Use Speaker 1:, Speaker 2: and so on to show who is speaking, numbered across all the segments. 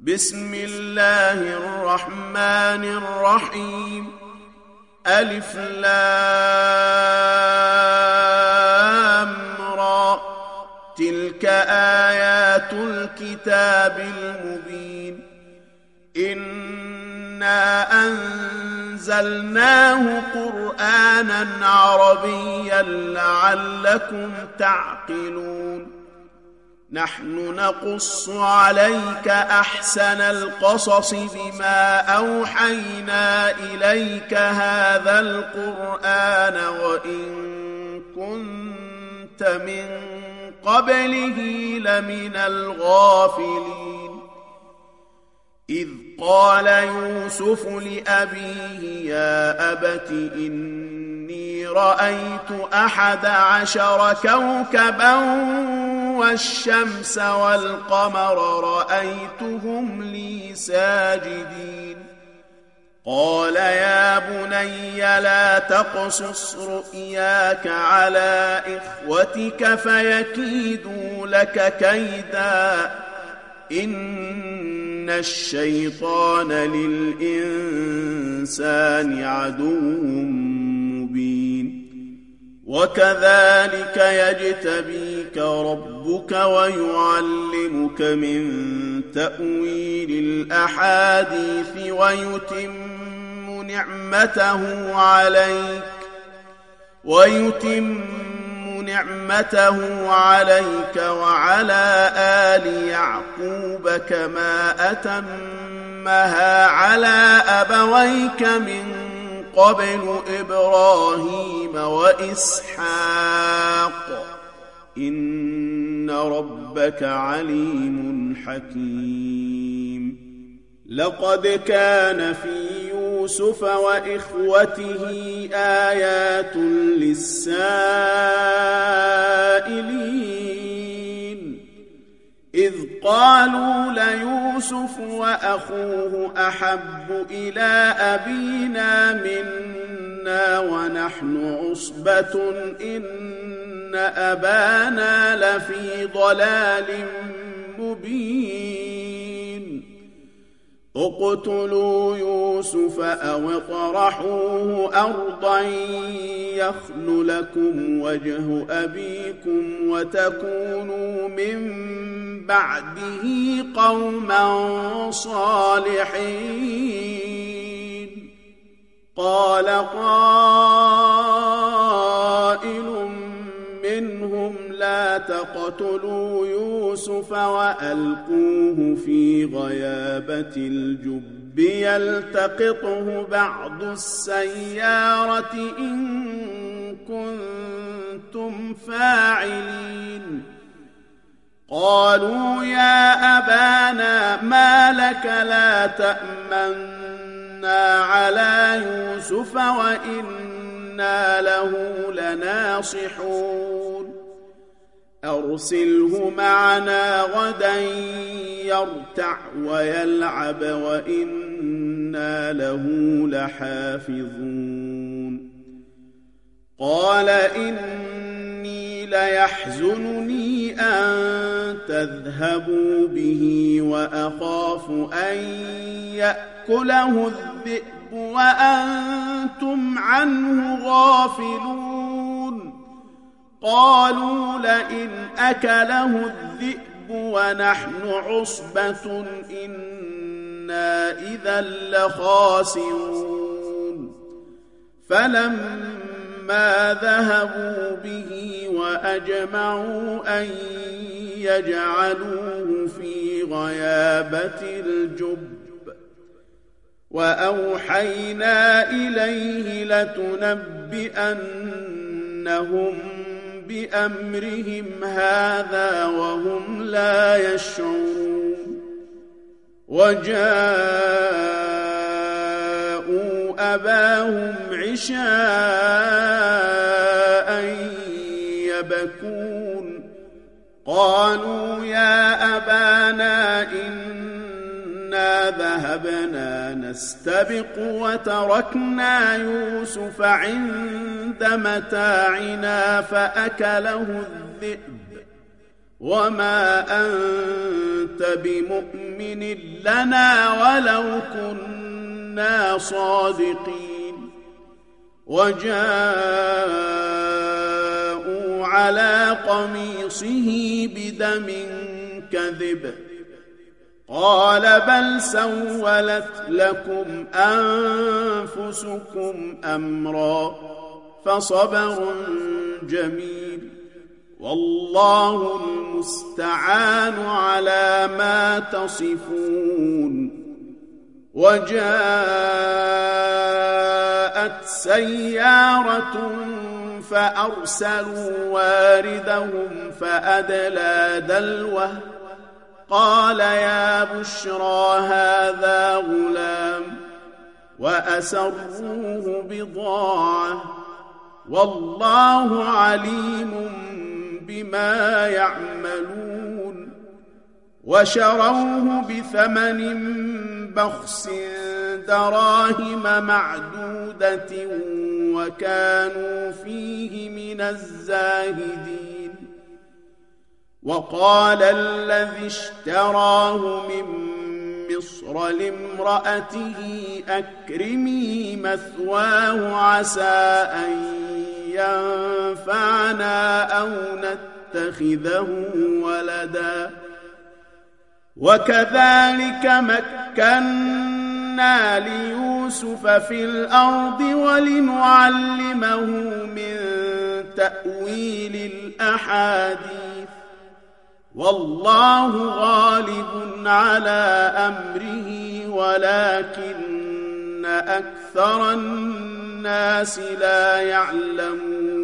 Speaker 1: بسم الله الرحمن الرحيم. ألف لام را. تلك آيات الكتاب المبين. إنا أنزلناه قرآنا عربيا لعلكم تعقلون. نحن نقص عليك أحسن القصص بما أوحينا إليك هذا القرآن وإن كنت من قبله لمن الغافلين. إذ قال يوسف لأبيه يا أبت إني رأيت 11 كوكبا والشمس والقمر رأيتهم لي ساجدين. قال يا بني لا تقصص رؤياك على إخوتك فيكيدوا لك كيدا إن الشيطان للإنسان عدو مبين. وكذلك يجتبيك ربك ويعلمك من تأويل الأحاديث ويتم نعمته عليك وعلى آل يعقوب كما أتمها على أبويك من قبل إبراهيم وإسحاق إن ربك عليم حكيم. لقد كان في يوسف وإخوته آيات للسائلين إذ قالوا ليوسف وأخوه أحب إلى أبينا منا ونحن عصبة إن أبانا لفي ضلال مبين. اقتلوا يوسف أو اطرحوه أرضا يخل لكم وجه أبيكم وتكونوا من بعده قوما صالحين. قال قائل منهم لا تقتلوا يوسف وألقوه في غيابة الجب يلتقطه بعض السيارة إن كنتم فاعلين. قالوا يا أبانا ما لك لا تأمنا على يوسف وإنا له لناصحون. أرسله معنا غدا يرتع ويلعب وإنا له لحافظون. قال إني ليحزنني أن تذهبوا به وأخاف أن يأكله الذئب وأنتم عنه غافلون. قالوا لئن أكله الذئب ونحن عصبة إنا إذا لخاسرون. فلما ذهبوا به وأجمعوا أن يجعلوه في غيابة الجب وأوحينا إليه لتنبئنهم بأمرهم هذا وهم لا يشعرون. وجاءوا أباهم عشاء يبكون. قالوا يا أبانا إنا ذهبنا نستبق وتركنا يوسف عند متاعنا فأكله الذئب وما أنت بمؤمن لنا ولو كنا صادقين وجاءوا على قميصه بدم كذب قال بل سولت لكم أنفسكم أمرا فصبر جميل والله المستعان على ما تصفون وجاءت سيارة فأرسلوا واردهم فأدلى دلوه قال يا بشرى هذا غلام وأسروه بضاعة والله عليم بما يعملون وشروه بثمن بخس دراهم معدودة وكانوا فيه من الزاهدين وقال الذي اشتراه من مصر لامرأته أكرمي مثواه عسى أن ينفعنا أو نتخذه ولدا وكذلك مكنا ليوسف في الأرض ولنعلمه من تأويل الأحاديث والله غالب على أمره ولكن أكثر الناس لا يعلمون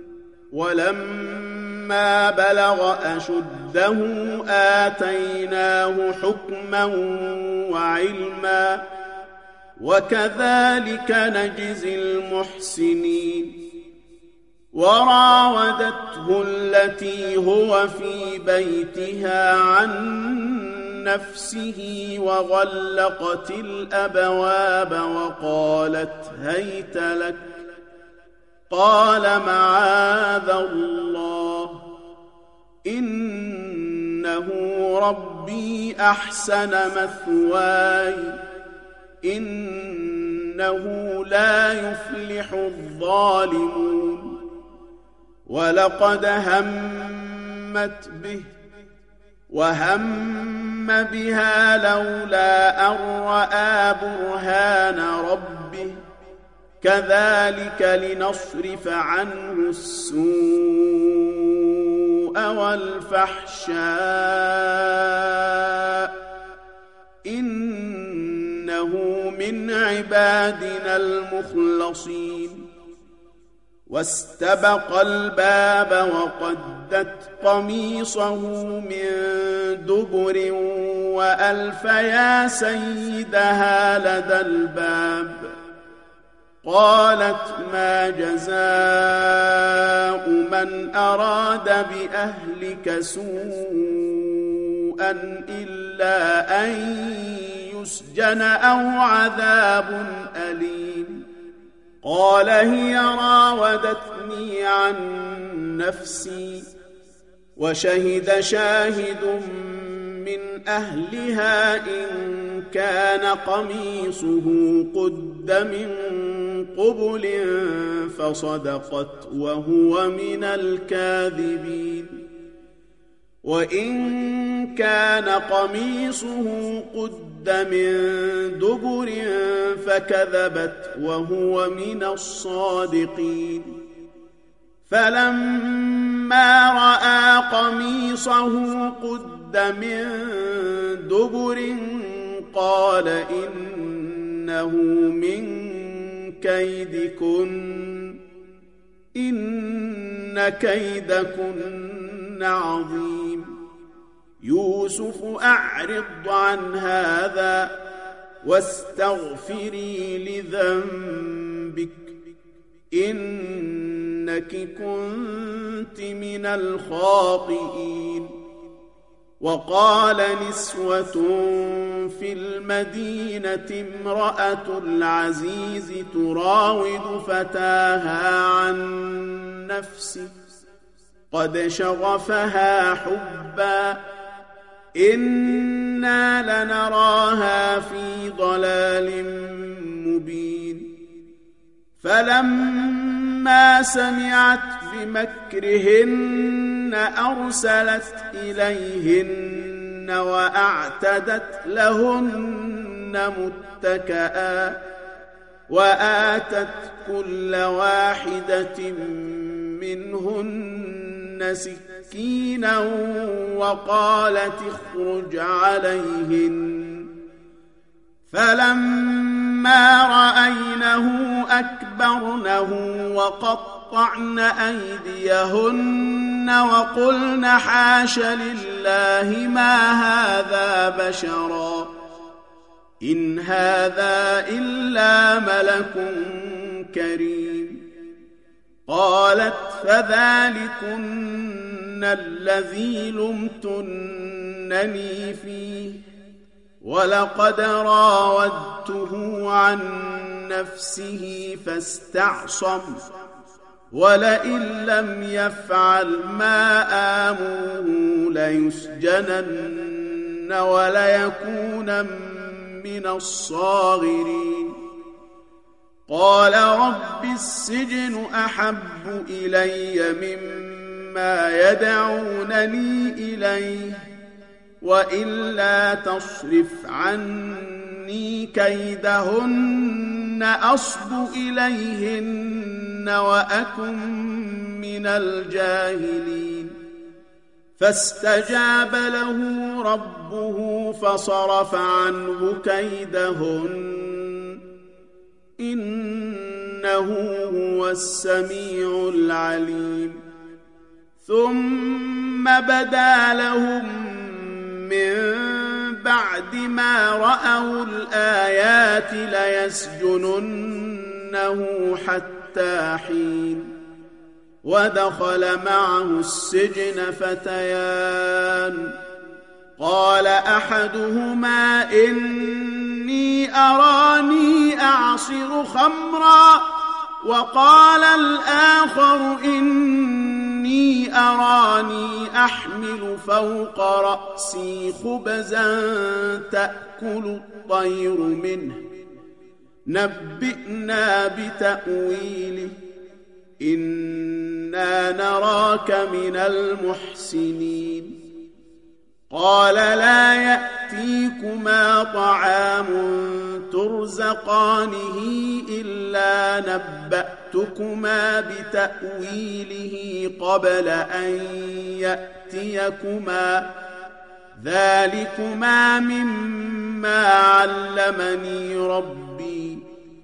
Speaker 1: ولما بلغ أشده آتيناه حكما وعلما وكذلك نجزي المحسنين وراودته التي هو في بيتها عن نفسه وغلقت الأبواب وقالت هيت لك قال معاذ الله إنه ربي أحسن مثواي إنه لا يفلح الظالمون ولقد همت به وهم بها لولا أن رأى برهان ربه كذلك لنصرف عنه السوء والفحشاء إنه من عبادنا المخلصين واستبق الباب وقدت قميصه من دبر وألف يا سيدها لدى الباب قالت ما جزاء من أراد بأهلك سوءا إلا أن يسجن أو عذاب أليم قال هي راودتني عن نفسي وشهد شاهد من أهلها إن كان قميصه قد من قبل فصدقت وهو من الكاذبين وإن كان قميصه قد من دبر فكذبت وهو من الصادقين فلما رأى قميصه قد من دبر قال إنه من كيدكن إن كيدكن عظيم يوسف أعرض عن هذا واستغفري لذنبك إنك كنت من الخاطئين وقال نسوة في المدينة امرأة العزيز تراود فتاها عن نفسه قد شغفها حبا إنا لنراها في ضلال مبين فلما سمعت بمكرهن أرسلت إليهن وأعتدت لهن متكئا وآتت كل واحدة منهن سكينا وقالت اخرج عليهن فلما رأينه أكبرنه وقطعن أيديهن وقلن حاش لله ما هذا بشرا إن هذا إلا ملك كريم قالت فذلكن الذي لمتنني فيه ولقد راودته عن نفسه فاستعصم ولئن لم يفعل ما آمره ليسجنن وليكون من الصاغرين قال رب السجن أحب إلي مما يدعونني إليه وإلا تصرف عني كيدهن أصب إليهن وأكن من الجاهلين فاستجاب له ربه فصرف عنه كيدهن إنه هو السميع العليم ثم بدا لهم من بعد ما رأوا الآيات ليسجننه حتى حين ودخل معه السجن فتيان قال أحدهما إني أراني أعصر خمرا وقال الآخر إني أراني أحمل فوق رأسي خبزا تأكل الطير منه نبئنا بتأويله إنا نراك من المحسنين قال لا يأتيكما طعام ترزقانه إلا نبأتكما بتأويله قبل أن يأتيكما ذلكما مما علمني ربي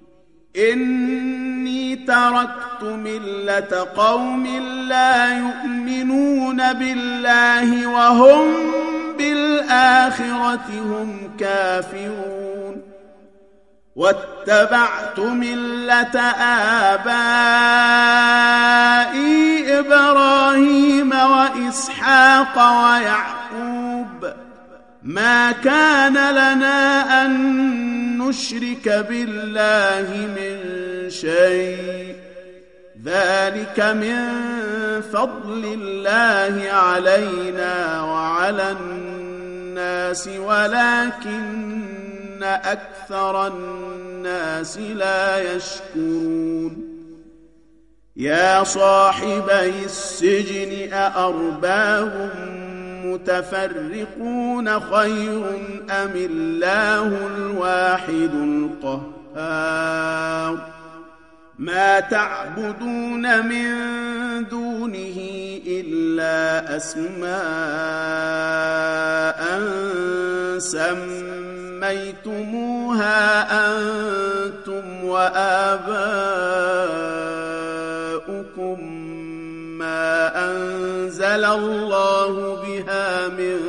Speaker 1: إني تركت ملة قوم لا يؤمنون بالله وهم بالآخرة هم كافرون واتبعت ملة آبائي إبراهيم وإسحاق ويعقوب ما كان لنا أن نشرك بالله من شيء ذلك من فضل الله علينا وعلى الناس ولكن أكثر الناس لا يشكرون يا صاحبي السجن أأرباب متفرقون خير أم الله الواحد القهار ما تعبدون من دونه إلا أسماء سميتموها أنتم وآباؤكم ما أنزل الله بها من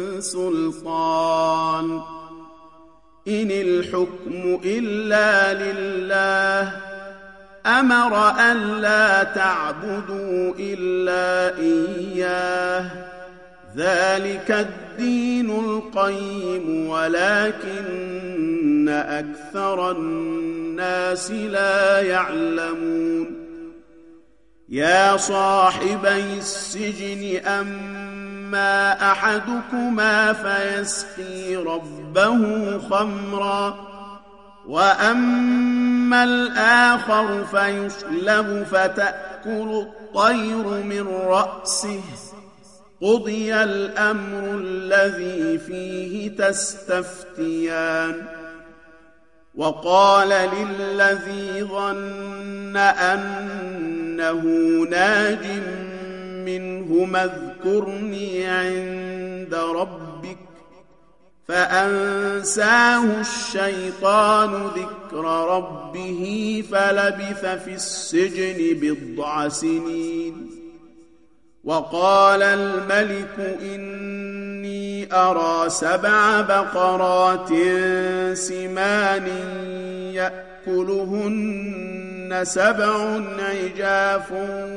Speaker 1: سلطان إن الحكم إلا لله أمر أن لا تعبدوا إلا إياه ذلك الدين القيم ولكن أكثر الناس لا يعلمون يا صاحبي السجن أما أحدكما فيسقي ربه خمرا وأما الآخر فيصلب فتأكل الطير من رأسه قضي الأمر الذي فيه تستفتيان وقال للذي ظن أنه ناج منهما اذكرني عند ربك فأنساه الشيطان ذكر ربه فلبث في السجن 10 سنين وقال الملك إني أرى 7 بقرات سمان يأكلهن 7 عجاف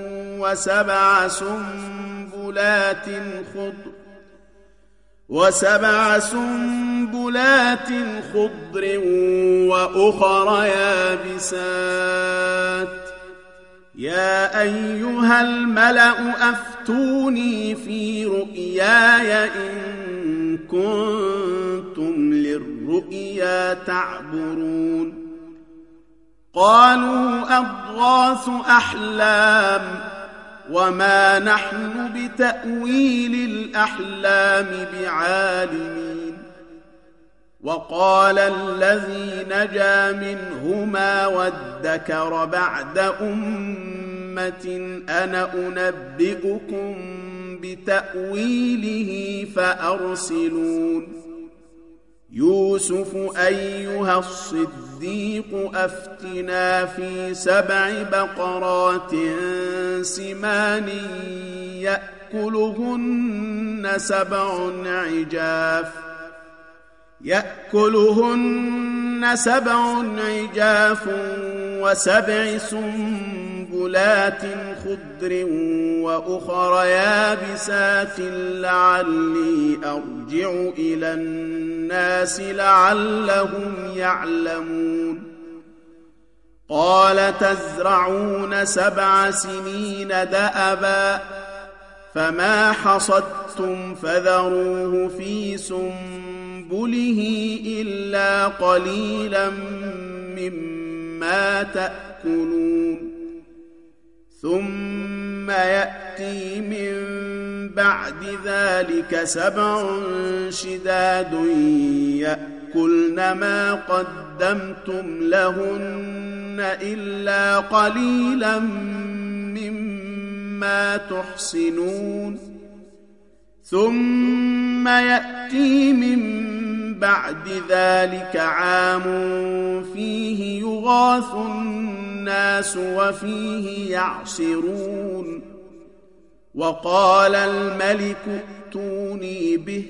Speaker 1: و7 سنبلات خضر وأخر يابسات يا أيها الملأ أفتوني في رؤياي إن كنتم للرؤيا تعبرون قالوا أضغاث أحلام وما نحن بتأويل الأحلام بعالمين وقال الذي نجا منهما وادكر بعد أمة أنا أنبئكم بتأويله فأرسلون يوسف أيها الصديق أفتنا في 7 بقرات سمان يأكلهن 7 عجاف و7 سنبلات خضر وأخر يابسات لعلي أرجع إلى الناس لعلهم يعلمون قال تزرعون 7 سنين دأبا فما حصدتم فذروه في سنبله إلا قليلا مما تأكلون ثم يأتي من بعد ذلك 7 شداد يأكلن ما قدمتم لهن إلا قليلا مما تحصنون ثم يأتي من بعد ذلك عام فيه يغاث الناس وفيه يعصرون وقال الملك ائتوني به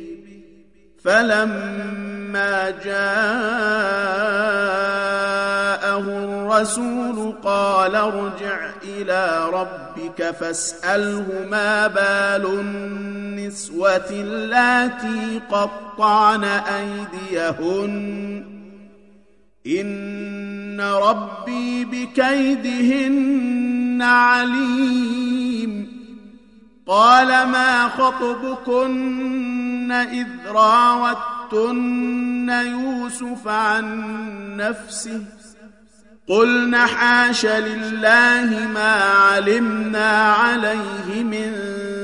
Speaker 1: فلما جاءه الرسول قال ارجع إلى ربك فاسأله ما بال النسوة اللاتي قطعن أيديهن إن ربي بكيدهن عليم قال ما خطبكن إذ راوتن يوسف عن نفسه قلن حاش لله ما علمنا عليه من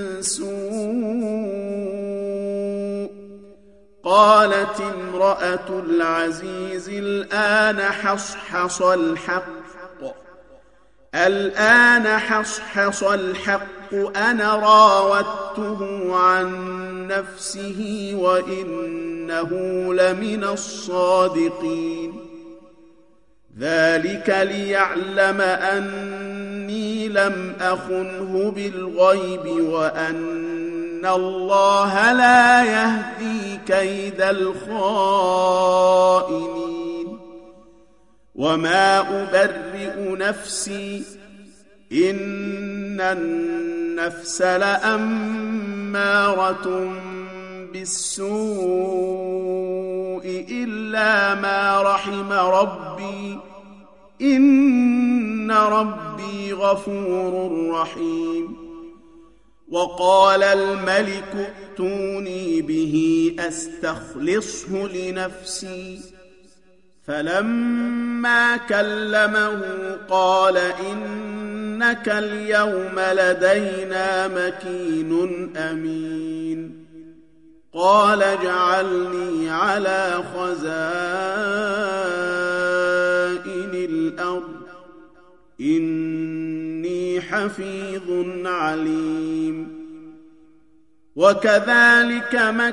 Speaker 1: سوء قالت امرأة العزيز الآن حصحص الحق أنا راودته عن نفسه وإنه لمن الصادقين ذلك ليعلم أني لم أخنه بالغيب وأن الله لا يهدي كيد الخائنين وما أبرئ نفسي إن النفس لأمارة بالسوء إلا ما رحم ربي إن إن ربي غفور رحيم. وقال الملك ائتوني به أستخلصه لنفسي. فلما كلمه قال إنك اليوم لدينا مكين أمين. قال اجعلني على خزائن الأرض إني حفيظ عليم. وكذلك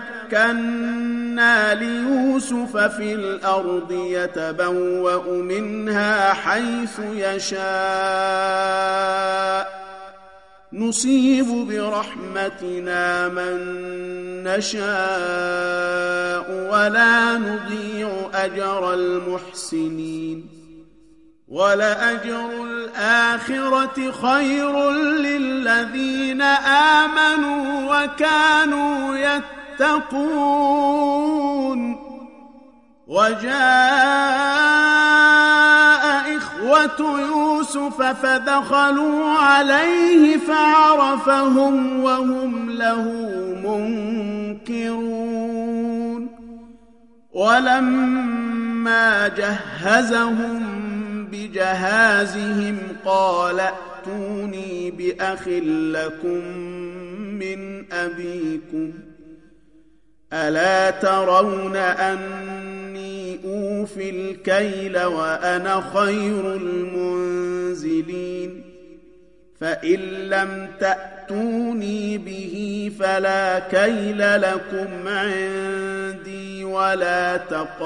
Speaker 1: مكنا ليوسف في الأرض يتبوأ منها حيث يشاء نصيب برحمتنا من نشاء ولا نضيع أجر المحسنين. ولأجر الآخرة خير للذين آمنوا وكانوا يتقون. وجاء إخوة يوسف فدخلوا عليه فعرفهم وهم له منكرون. ولما جهزهم بجهازهم قال ائتوني بأخ لكم من أبيكم ألا ترون أني أوفي الكيل وأنا خير المنزلين. فإن لم تأتوني به فلا كيل لكم عندي ولا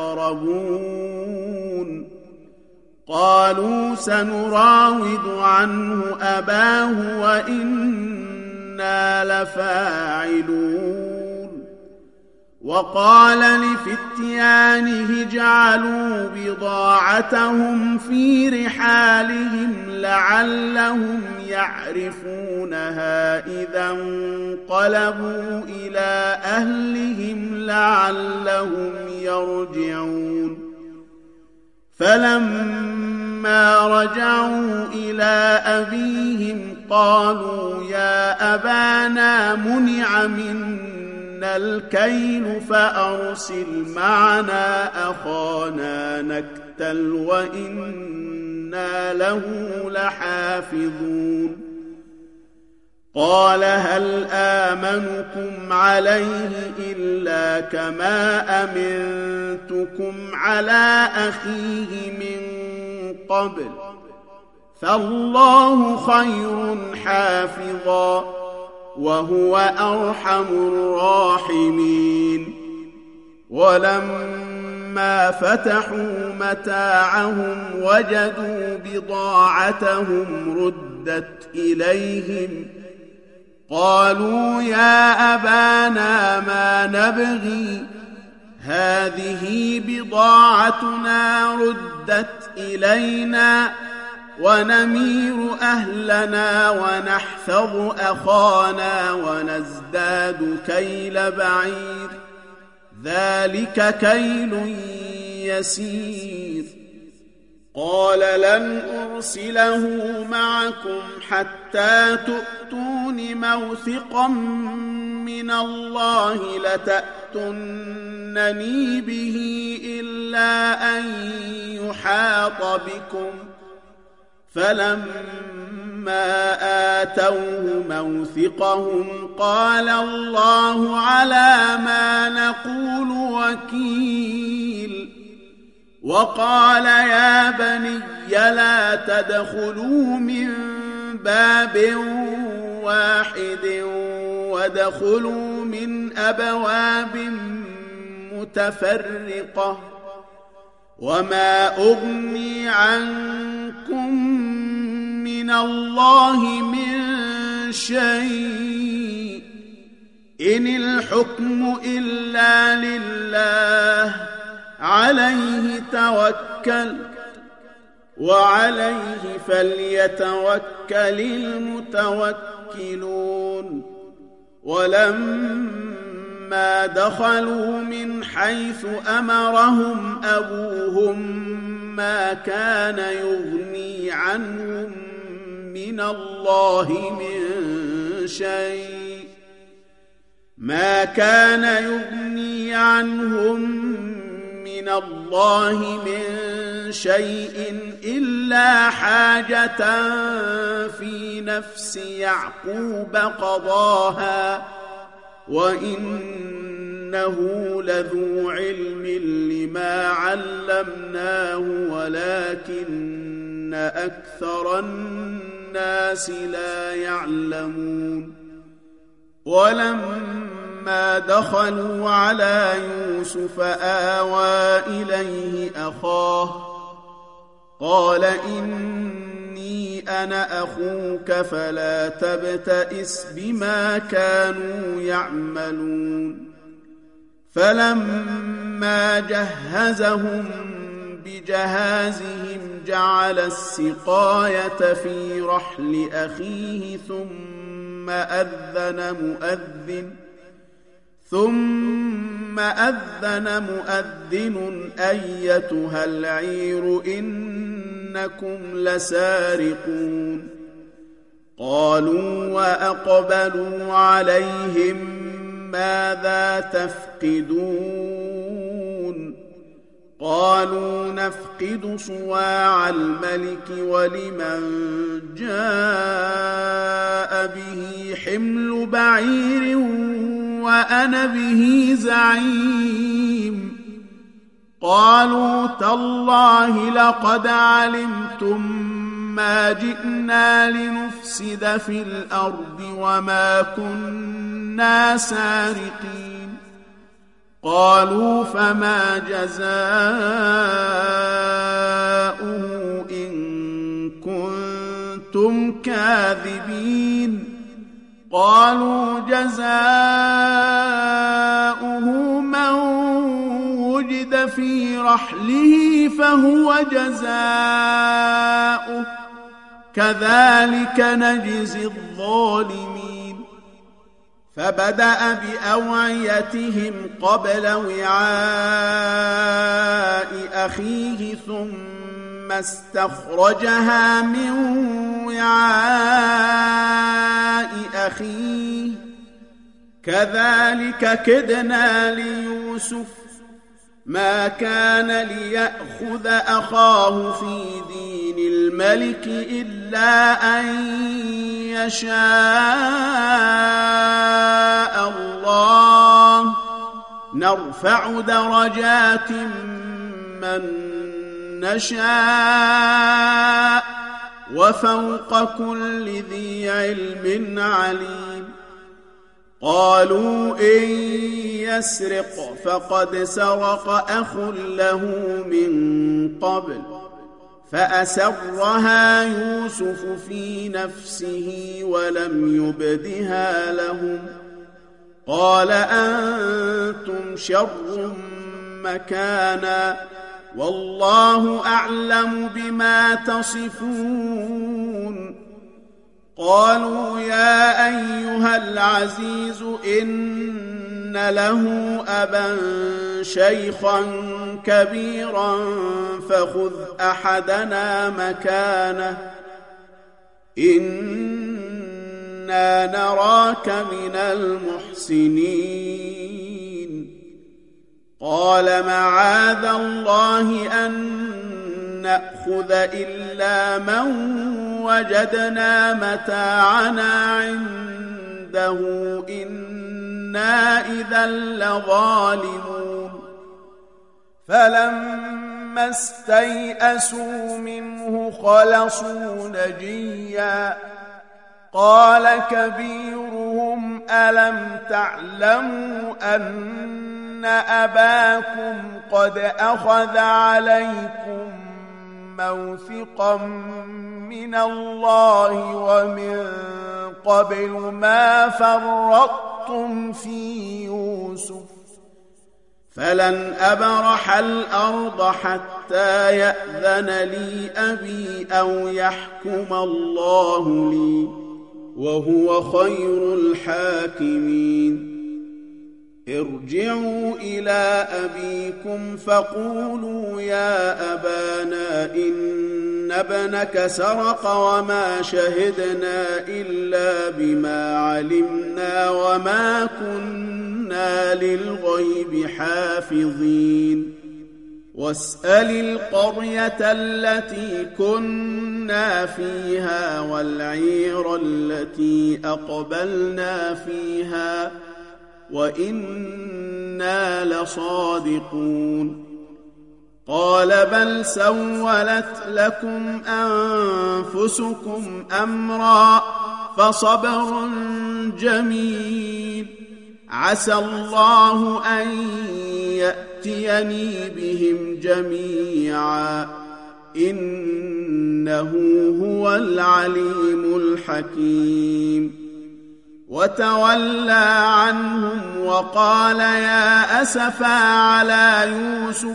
Speaker 1: تقربون. قالوا سنراود عنه أباه وإنا لفاعلون. وقال لفتيانه اجعلوا بضاعتهم في رحالهم لعلهم يعرفونها إذا انقلبوا إلى أهلهم لعلهم يرجعون. فلما رجعوا إلى أبيهم قالوا يا أبانا منع منا الكيل فأرسل معنا أخانا نكتل وإنا له لحافظون. قال هل آمنكم عليه إلا كما أمنتكم على أخيه من قبل فالله خير حافظا وهو أرحم الراحمين. ولما فتحوا متاعهم وجدوا بضاعتهم ردت إليهم قالوا يا أبانا ما نبغي هذه بضاعتنا ردت إلينا ونمير أهلنا ونحفظ أخانا ونزداد كيل بعير ذلك كيل يسير. قال لن أرسله معكم حتى تؤتون موثقا من الله لتأتونني به إلا أن يحاط بكم. فلما آتوه موثقهم قال الله على ما نقول وكيل. وقال يا بني لا تدخلوا من باب واحد وادخلوا من أبواب متفرقة وما أغني عنكم من الله من شيء إن الحكم إلا لله عليه توكل وعليه فليتوكل المتوكلون. ولما ولما دخلوا من حيث أمرهم أبوهم ما كان يغني عنهم من الله من شيء إلا حاجة في نفس يعقوب قضاها وإنه لذو علم لما علمناه ولكن أكثر الناس لا يعلمون ولما دخلوا على يوسف آوى إليه أخاه قال إني أنا أخوك فلا تبتئس بما كانوا يعملون فلما جهزهم بجهازهم جعل السقاية في رحل أخيه ثم أذن مؤذن أيتها العير إنكم لسارقون قالوا وأقبلوا عليهم ماذا تفقدون قالوا نفقد صواع الملك ولمن جاء به حمل بعير وأنا به زعيم قالوا تالله لقد علمتم ما جئنا لنفسد في الأرض وما كنا سارقين قالوا فما جزاؤه إن كنتم كاذبين قالوا جزاؤه من وجد في رحله فهو جزاؤه كذلك نجزي الظالمين فبدأ بأوعيتهم قبل وعاء أخيه ثم استخرجها من وعاء أخيه كذلك كدنا ليوسف ما كان ليأخذ أخاه في دين الملك إلا أن يشاء الله نرفع درجات من نشاء وفوق كل ذي علم عليم قالوا إن يسرق فقد سرق أخ له من قبل فأسرها يوسف في نفسه ولم يبدها لهم قال أنتم شر مكانا والله أعلم بما تصفون قالوا يا أيها العزيز إن له أبا شيخا كبيرا فخذ أحدنا مكانه إنا نراك من المحسنين قال معاذ الله أن نأخذ إلا من وجدنا متاعنا عنده إنا إذا لظالمون فلما استيئسوا منه خلصوا نجيا قال كبيرهم ألم تعلموا أن أباكم قد أخذ عليكم موثقا من الله ومن قبل ما فرطتم في يوسف فلن أبرح الأرض حتى يأذن لي أبي أو يحكم الله لي وهو خير الحاكمين ارجعوا إلى أبيكم فقولوا يا أبانا إن ابنك سرق وما شهدنا إلا بما علمنا وما كنا للغيب حافظين واسأل القرية التي كنا فيها والعير التي أقبلنا فيها وإنا لصادقون قال بل سولت لكم أنفسكم أمرا فصبر جميل عسى الله أن يأتيني بهم جميعا إنه هو العليم الحكيم وتولى عنهم وقال يا أسفا على يوسف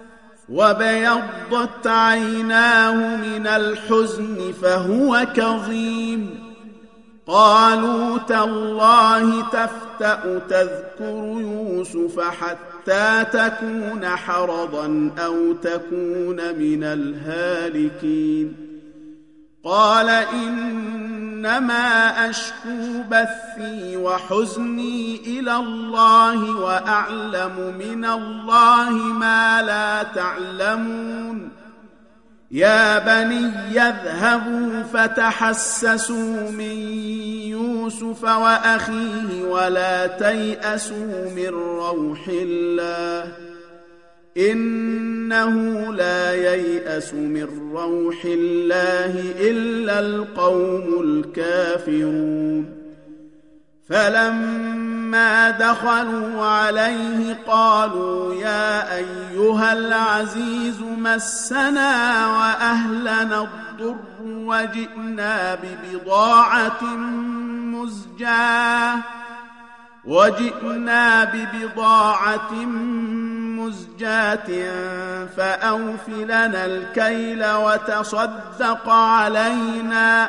Speaker 1: وبيضت عيناه من الحزن فهو كظيم قالوا تالله تفتأ تذكر يوسف حتى تكون حرضا أو تكون من الهالكين قال إنما أشكو بثي وحزني إلى الله وأعلم من الله ما لا تعلمون يا بني اذهبوا فتحسسوا من يوسف وأخيه ولا تيأسوا من روح الله إنه لا ييأس من روح الله إلا القوم الكافرون فلما دخلوا عليه قالوا يا أيها العزيز مسنا وأهلنا الضر وجئنا ببضاعة مزجاة فأوف لنا الكيل وتصدق علينا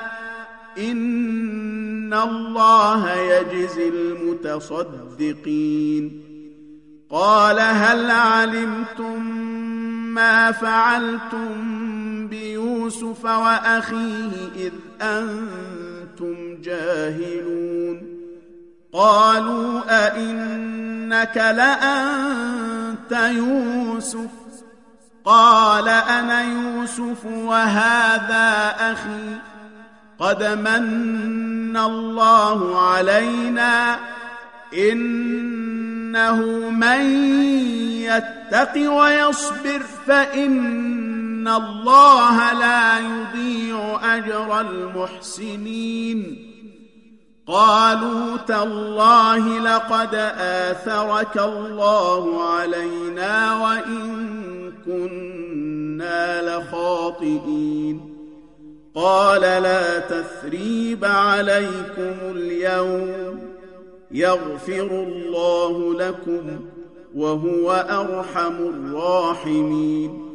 Speaker 1: إن الله يجزي المتصدقين قال هل علمتم ما فعلتم بيوسف وأخيه إذ أنتم جاهلون قالوا أئنك لأنت يوسف قال أنا يوسف وهذا أخي قد من الله علينا إنه من يتق ويصبر فإن الله لا يضيع أجر المحسنين قالوا تالله لقد آثرك الله علينا وإن كنا لخاطئين قال لا تثريب عليكم اليوم يغفر الله لكم وهو أرحم الراحمين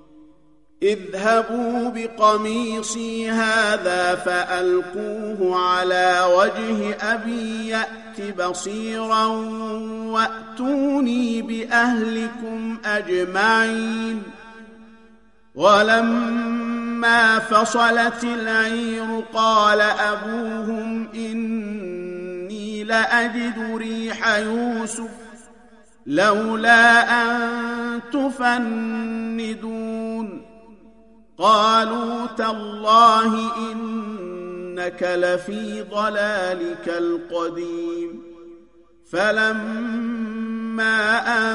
Speaker 1: اذهبوا بقميصي هذا فألقوه على وجه أبي يأت بصيرا وأتوني بأهلكم أجمعين ولما فصلت العير قال أبوهم إني لأجد ريح يوسف لولا أن تفندون قالوا تالله إنك لفي ضلالك القديم فلما أن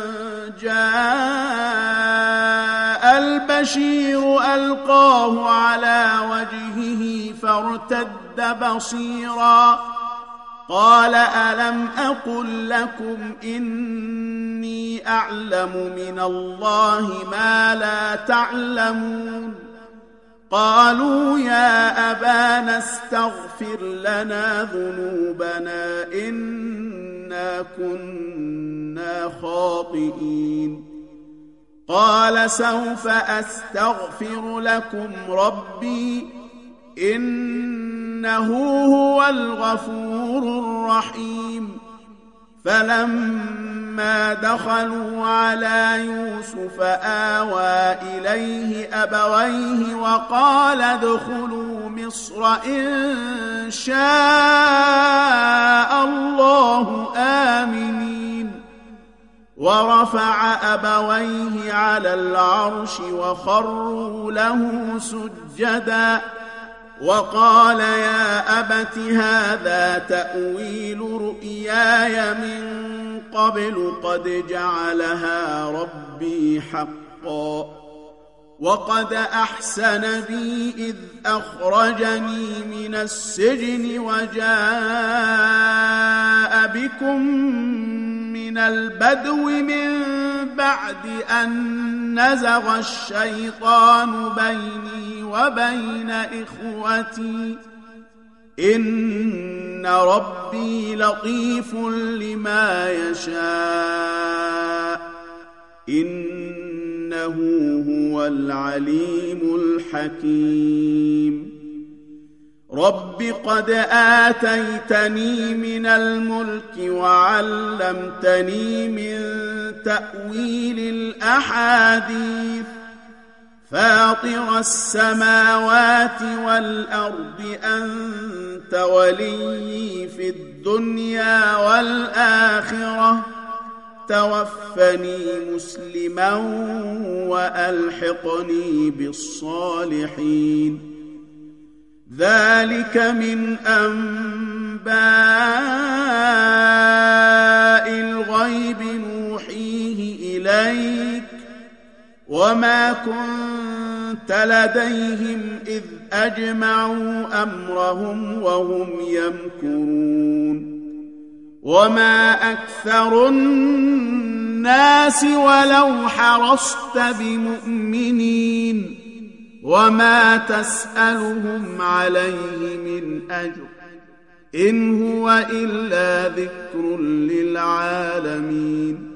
Speaker 1: جاء البشير ألقاه على وجهه فارتد بصيرا قال ألم أقل لكم إني أعلم من الله ما لا تعلمون قالوا يا أبانا استغفر لنا ذنوبنا إنا كنا خاطئين قال سوف أستغفر لكم ربي إنه هو الغفور الرحيم فلما دخلوا على يوسف آوى إليه أبويه وقال ادخلوا مصر إن شاء الله آمنين ورفع أبويه على العرش وخروا له سجدا وقال يا أبت هذا تأويل رؤياي من قبل قد جعلها ربي حقا وقد أحسن بي إذ أخرجني من السجن وجاء بكم من البدو من بعد أن نزغ الشيطان بيني وبين إخوتي إن ربي لطيف لما يشاء إنه هو العليم الحكيم رب قد آتيتني من الملك وعلمتني من تأويل الأحاديث فاطر السماوات والأرض أنت ولي في الدنيا والآخرة توفني مسلما وألحقني بالصالحين ذلك من أنباء الغيب نوحيه إليك وما كنت لديهم إذ أجمعوا أمرهم وهم يمكرون وما أكثر الناس ولو حرصت بمؤمنين وما تسألهم عليه من أجر إن هو إلا ذكر للعالمين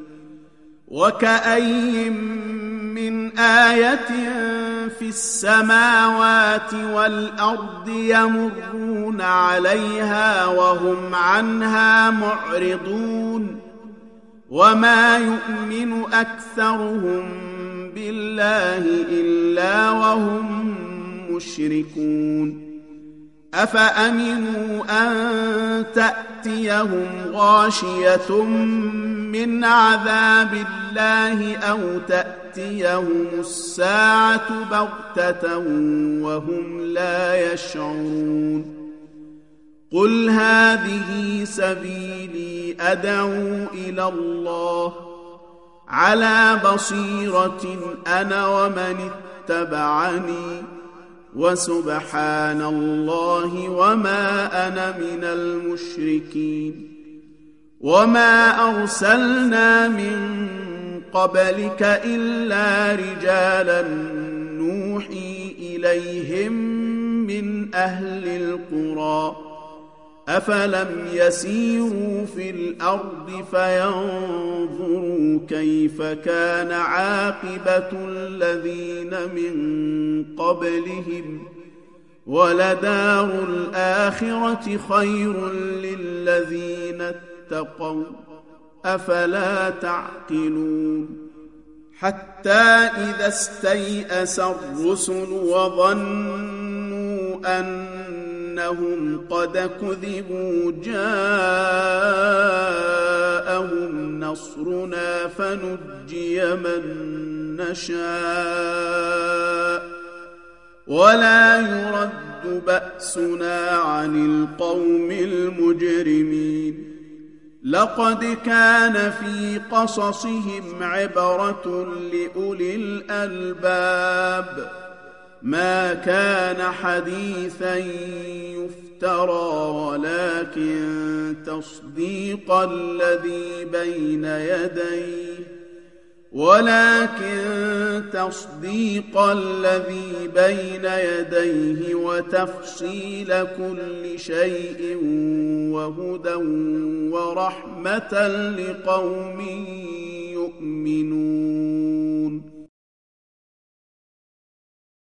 Speaker 1: وكأي من آية في السماوات والأرض يمرون عليها وهم عنها معرضون وما يؤمن أكثرهم بالله إلا وهم مشركون أفأمنوا أن تأتيهم غاشية من عذاب الله أو تأتيهم الساعة بغتة وهم لا يشعرون قل هذه سبيلي أدعو إلى الله على بصيرة أنا ومن اتبعني وسبحان الله وما أنا من المشركين وما أرسلنا من قبلك إلا رجالا نوحي إليهم من أهل القرى أفلم يسيروا في الأرض فينظروا كيف كان عاقبة الذين من قبلهم ولدار الآخرة خير للذين اتقوا أفلا تعقلون حتى إذا استيأس الرسل وظنوا أنهم قد كذبوا جاءهم نصرنا فنجي من نشاء ولا يرد بأسنا عن القوم المجرمين لقد كان في قصصهم عبرة لأولي الألباب ما كان حديثا يفترى ولكن تصديق الذي بين يديه وتفصيل كل شيء وهدى ورحمة لقوم يؤمنون